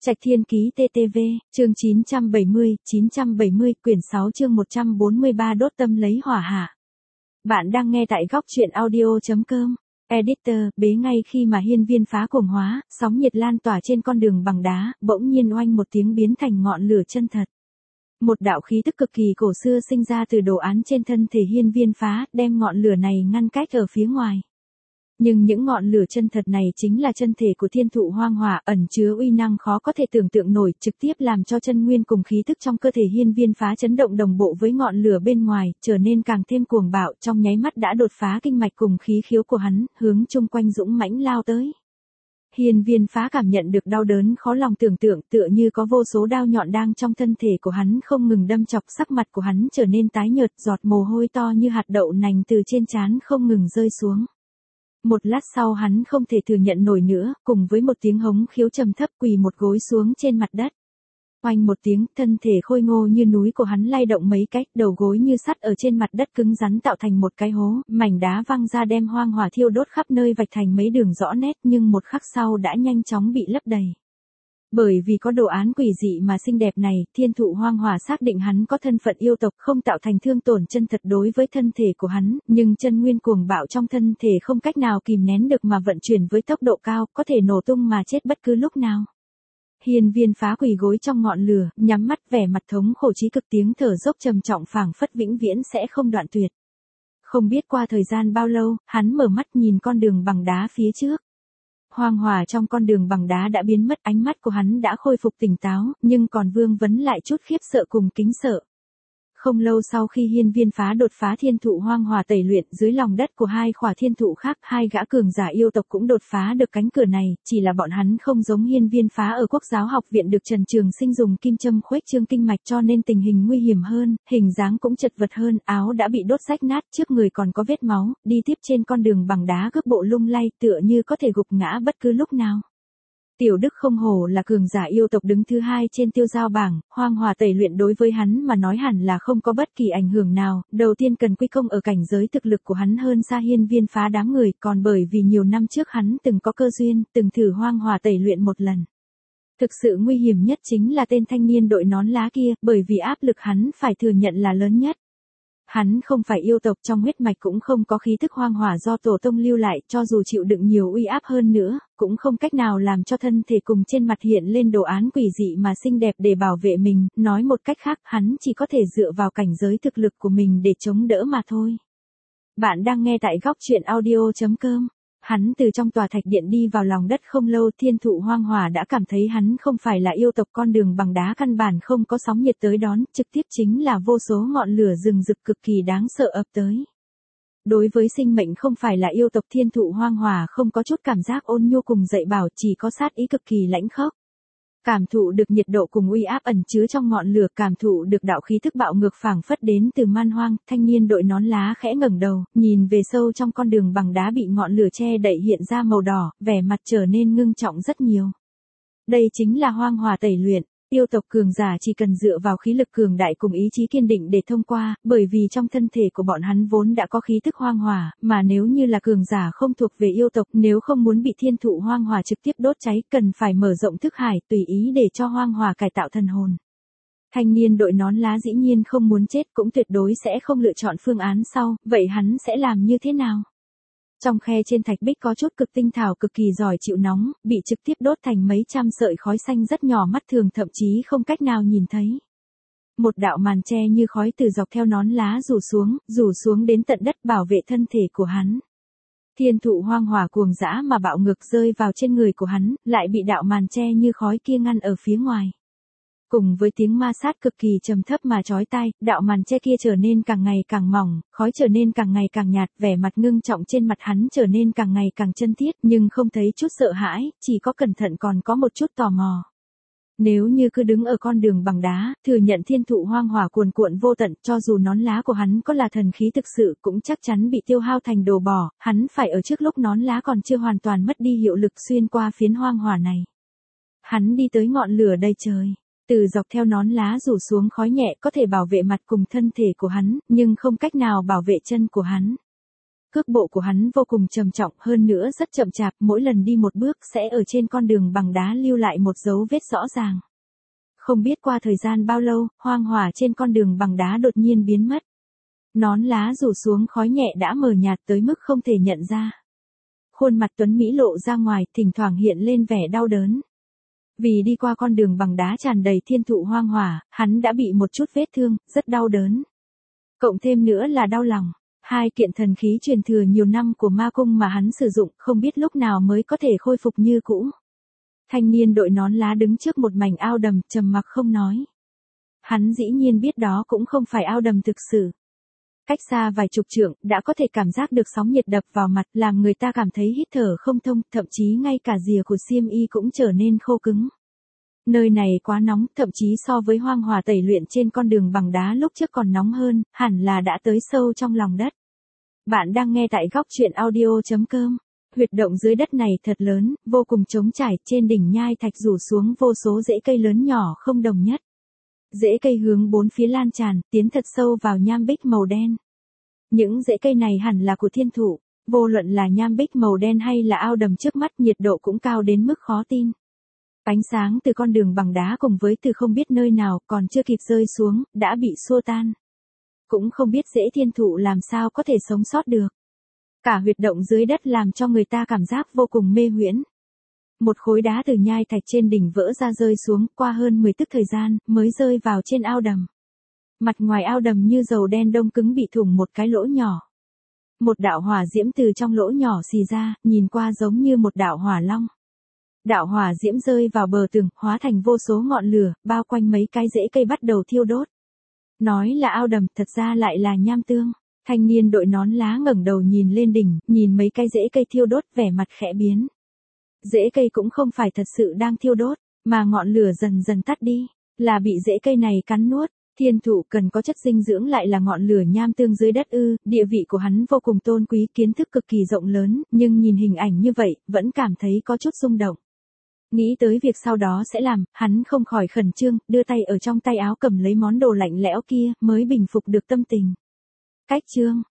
Trạch Thiên Ký TTV, chương 970, quyển 6 chương 143 đốt tâm lấy hỏa hạ. Bạn đang nghe tại góc truyện audio.com. Editor, bế ngay khi mà hiên viên phá cuồng hóa, sóng nhiệt lan tỏa trên con đường bằng đá, bỗng nhiên oanh một tiếng biến thành ngọn lửa chân thật. Một đạo khí tức cực kỳ cổ xưa sinh ra từ đồ án trên thân thể hiên viên phá, đem ngọn lửa này ngăn cách ở phía ngoài. Nhưng những ngọn lửa chân thật này chính là chân thể của thiên thụ hoang hỏa, ẩn chứa uy năng khó có thể tưởng tượng nổi, trực tiếp làm cho chân nguyên cùng khí tức trong cơ thể hiên viên phá chấn động đồng bộ với ngọn lửa bên ngoài, trở nên càng thêm cuồng bạo, trong nháy mắt đã đột phá kinh mạch cùng khí khiếu của hắn, hướng chung quanh dũng mãnh lao tới. Hiên viên phá cảm nhận được đau đớn khó lòng tưởng tượng, tựa như có vô số đao nhọn đang trong thân thể của hắn không ngừng đâm chọc, sắc mặt của hắn trở nên tái nhợt, giọt mồ hôi to như hạt đậu nành từ trên trán không ngừng rơi xuống. Một lát sau hắn không thể thừa nhận nổi nữa, cùng với một tiếng hống khiếu trầm thấp quỳ một gối xuống trên mặt đất. Oanh một tiếng, thân thể khôi ngô như núi của hắn lay động mấy cách, đầu gối như sắt ở trên mặt đất cứng rắn tạo thành một cái hố, mảnh đá văng ra đem hoang hỏa thiêu đốt khắp nơi vạch thành mấy đường rõ nét, nhưng một khắc sau đã nhanh chóng bị lấp đầy. Bởi vì có đồ án quỷ dị mà xinh đẹp này, thiên thụ hoang hỏa xác định hắn có thân phận yêu tộc, không tạo thành thương tổn chân thật đối với thân thể của hắn, nhưng chân nguyên cuồng bạo trong thân thể không cách nào kìm nén được mà vận chuyển với tốc độ cao, có thể nổ tung mà chết bất cứ lúc nào. Hiên viên phá quỳ gối trong ngọn lửa, nhắm mắt vẻ mặt thống khổ chí cực, tiếng thở dốc trầm trọng phảng phất vĩnh viễn sẽ không đoạn tuyệt. Không biết qua thời gian bao lâu, hắn mở mắt nhìn con đường bằng đá phía trước. Hoang hỏa trong con đường bằng đá đã biến mất, ánh mắt của hắn đã khôi phục tỉnh táo, nhưng còn vương vấn lại chút khiếp sợ cùng kính sợ. Không lâu sau khi hiên viên phá đột phá thiên thụ hoang hỏa tẩy luyện, dưới lòng đất của hai khỏa thiên thụ khác, hai gã cường giả yêu tộc cũng đột phá được cánh cửa này, chỉ là bọn hắn không giống hiên viên phá ở Quốc giáo học viện được Trần Trường Sinh dùng kim châm khuếch trương kinh mạch cho nên tình hình nguy hiểm hơn, hình dáng cũng chật vật hơn, áo đã bị đốt rách nát, trước người còn có vết máu, đi tiếp trên con đường bằng đá cước bộ lung lay, tựa như có thể gục ngã bất cứ lúc nào. Tiểu Đức không hổ là cường giả yêu tộc đứng thứ hai trên tiêu giao bảng, hoang hỏa tẩy luyện đối với hắn mà nói hẳn là không có bất kỳ ảnh hưởng nào, đầu tiên cần quy công ở cảnh giới thực lực của hắn hơn xa hiên viên phá đám người, còn bởi vì nhiều năm trước hắn từng có cơ duyên, từng thử hoang hỏa tẩy luyện một lần. Thực sự nguy hiểm nhất chính là tên thanh niên đội nón lá kia, bởi vì áp lực hắn phải thừa nhận là lớn nhất. Hắn không phải yêu tộc, trong huyết mạch cũng không có khí thức hoang hỏa do tổ tông lưu lại, cho dù chịu đựng nhiều uy áp hơn nữa, cũng không cách nào làm cho thân thể cùng trên mặt hiện lên đồ án quỷ dị mà xinh đẹp để bảo vệ mình, nói một cách khác, hắn chỉ có thể dựa vào cảnh giới thực lực của mình để chống đỡ mà thôi. Bạn đang nghe tại góc truyện audio.com. Hắn từ trong tòa thạch điện đi vào lòng đất không lâu, thiên thụ hoang hỏa đã cảm thấy hắn không phải là yêu tộc, con đường bằng đá căn bản không có sóng nhiệt tới đón, trực tiếp chính là vô số ngọn lửa rừng rực cực kỳ đáng sợ ập tới. Đối với sinh mệnh không phải là yêu tộc, thiên thụ hoang hỏa không có chút cảm giác ôn nhu cùng dạy bảo, chỉ có sát ý cực kỳ lãnh khốc. Cảm thụ được nhiệt độ cùng uy áp ẩn chứa trong ngọn lửa, cảm thụ được đạo khí thức bạo ngược phảng phất đến từ man hoang, thanh niên đội nón lá khẽ ngẩng đầu, nhìn về sâu trong con đường bằng đá bị ngọn lửa che đậy hiện ra màu đỏ, vẻ mặt trở nên ngưng trọng rất nhiều. Đây chính là hoang hỏa tẩy luyện. Yêu tộc cường giả chỉ cần dựa vào khí lực cường đại cùng ý chí kiên định để thông qua, bởi vì trong thân thể của bọn hắn vốn đã có khí tức hoang hỏa, mà nếu như là cường giả không thuộc về yêu tộc, nếu không muốn bị thiên thụ hoang hỏa trực tiếp đốt cháy, cần phải mở rộng thức hải, tùy ý để cho hoang hỏa cải tạo thần hồn. Thanh niên đội nón lá dĩ nhiên không muốn chết, cũng tuyệt đối sẽ không lựa chọn phương án sau, vậy hắn sẽ làm như thế nào? Trong khe trên thạch bích có chút cực tinh thảo cực kỳ giỏi chịu nóng, bị trực tiếp đốt thành mấy trăm sợi khói xanh rất nhỏ, mắt thường thậm chí không cách nào nhìn thấy. Một đạo màn che như khói từ dọc theo nón lá rủ xuống đến tận đất bảo vệ thân thể của hắn. Thiên thụ hoang hỏa cuồng dã mà bạo ngược rơi vào trên người của hắn, lại bị đạo màn che như khói kia ngăn ở phía ngoài. Cùng với tiếng ma sát cực kỳ trầm thấp mà chói tai, đạo màn che kia trở nên càng ngày càng mỏng, khói trở nên càng ngày càng nhạt, vẻ mặt ngưng trọng trên mặt hắn trở nên càng ngày càng chân thiết, nhưng không thấy chút sợ hãi, chỉ có cẩn thận còn có một chút tò mò. Nếu như cứ đứng ở con đường bằng đá, thừa nhận thiên thụ hoang hỏa cuồn cuộn vô tận, cho dù nón lá của hắn có là thần khí thực sự cũng chắc chắn bị tiêu hao thành đồ bỏ, hắn phải ở trước lúc nón lá còn chưa hoàn toàn mất đi hiệu lực xuyên qua phiến hoang hỏa này. Hắn đi tới ngọn lửa đầy trời. Từ dọc theo nón lá rủ xuống khói nhẹ có thể bảo vệ mặt cùng thân thể của hắn, nhưng không cách nào bảo vệ chân của hắn. Cước bộ của hắn vô cùng trầm trọng, hơn nữa rất chậm chạp, mỗi lần đi một bước sẽ ở trên con đường bằng đá lưu lại một dấu vết rõ ràng. Không biết qua thời gian bao lâu, hoang hỏa trên con đường bằng đá đột nhiên biến mất. Nón lá rủ xuống, khói nhẹ đã mờ nhạt tới mức không thể nhận ra. Khuôn mặt Tuấn Mỹ lộ ra ngoài, thỉnh thoảng hiện lên vẻ đau đớn. Vì đi qua con đường bằng đá tràn đầy thiên thụ hoang hỏa, hắn đã bị một chút vết thương, rất đau đớn. Cộng thêm nữa là đau lòng. Hai kiện thần khí truyền thừa nhiều năm của ma cung mà hắn sử dụng, không biết lúc nào mới có thể khôi phục như cũ. Thanh niên đội nón lá đứng trước một mảnh ao đầm, trầm mặc không nói. Hắn dĩ nhiên biết đó cũng không phải ao đầm thực sự. Cách xa vài chục trượng, đã có thể cảm giác được sóng nhiệt đập vào mặt, làm người ta cảm thấy hít thở không thông, thậm chí ngay cả rìa của xiêm y cũng trở nên khô cứng. Nơi này quá nóng, thậm chí so với hoang hỏa tẩy luyện trên con đường bằng đá lúc trước còn nóng hơn, hẳn là đã tới sâu trong lòng đất. Bạn đang nghe tại góc truyện audio.com. Huyệt động dưới đất này thật lớn, vô cùng trống trải, trên đỉnh nhai thạch rủ xuống vô số rễ cây lớn nhỏ không đồng nhất. Rễ cây hướng bốn phía lan tràn, tiến thật sâu vào nham bích màu đen. Những rễ cây này hẳn là của thiên thụ, vô luận là nham bích màu đen hay là ao đầm trước mắt, nhiệt độ cũng cao đến mức khó tin. Ánh sáng từ con đường bằng đá cùng với từ không biết nơi nào còn chưa kịp rơi xuống, đã bị xua tan. Cũng không biết rễ thiên thụ làm sao có thể sống sót được. Cả huyệt động dưới đất làm cho người ta cảm giác vô cùng mê huyễn. Một khối đá từ nhai thạch trên đỉnh vỡ ra rơi xuống, qua hơn 10 tức thời gian, mới rơi vào trên ao đầm. Mặt ngoài ao đầm như dầu đen đông cứng, bị thủng một cái lỗ nhỏ. Một đạo hỏa diễm từ trong lỗ nhỏ xì ra, nhìn qua giống như một đạo hỏa long. Đạo hỏa diễm rơi vào bờ tường, hóa thành vô số ngọn lửa, bao quanh mấy cái rễ cây bắt đầu thiêu đốt. Nói là ao đầm, thật ra lại là nham tương. Thanh niên đội nón lá ngẩng đầu nhìn lên đỉnh, nhìn mấy cái rễ cây thiêu đốt, vẻ mặt khẽ biến. Rễ cây cũng không phải thật sự đang thiêu đốt, mà ngọn lửa dần dần tắt đi, là bị rễ cây này cắn nuốt. Thiên thụ cần có chất dinh dưỡng, lại là ngọn lửa nham tương dưới đất ư? Địa vị của hắn vô cùng tôn quý, kiến thức cực kỳ rộng lớn, nhưng nhìn hình ảnh như vậy, vẫn cảm thấy có chút rung động. Nghĩ tới việc sau đó sẽ làm, hắn không khỏi khẩn trương, đưa tay ở trong tay áo cầm lấy món đồ lạnh lẽo kia, mới bình phục được tâm tình. Cách chương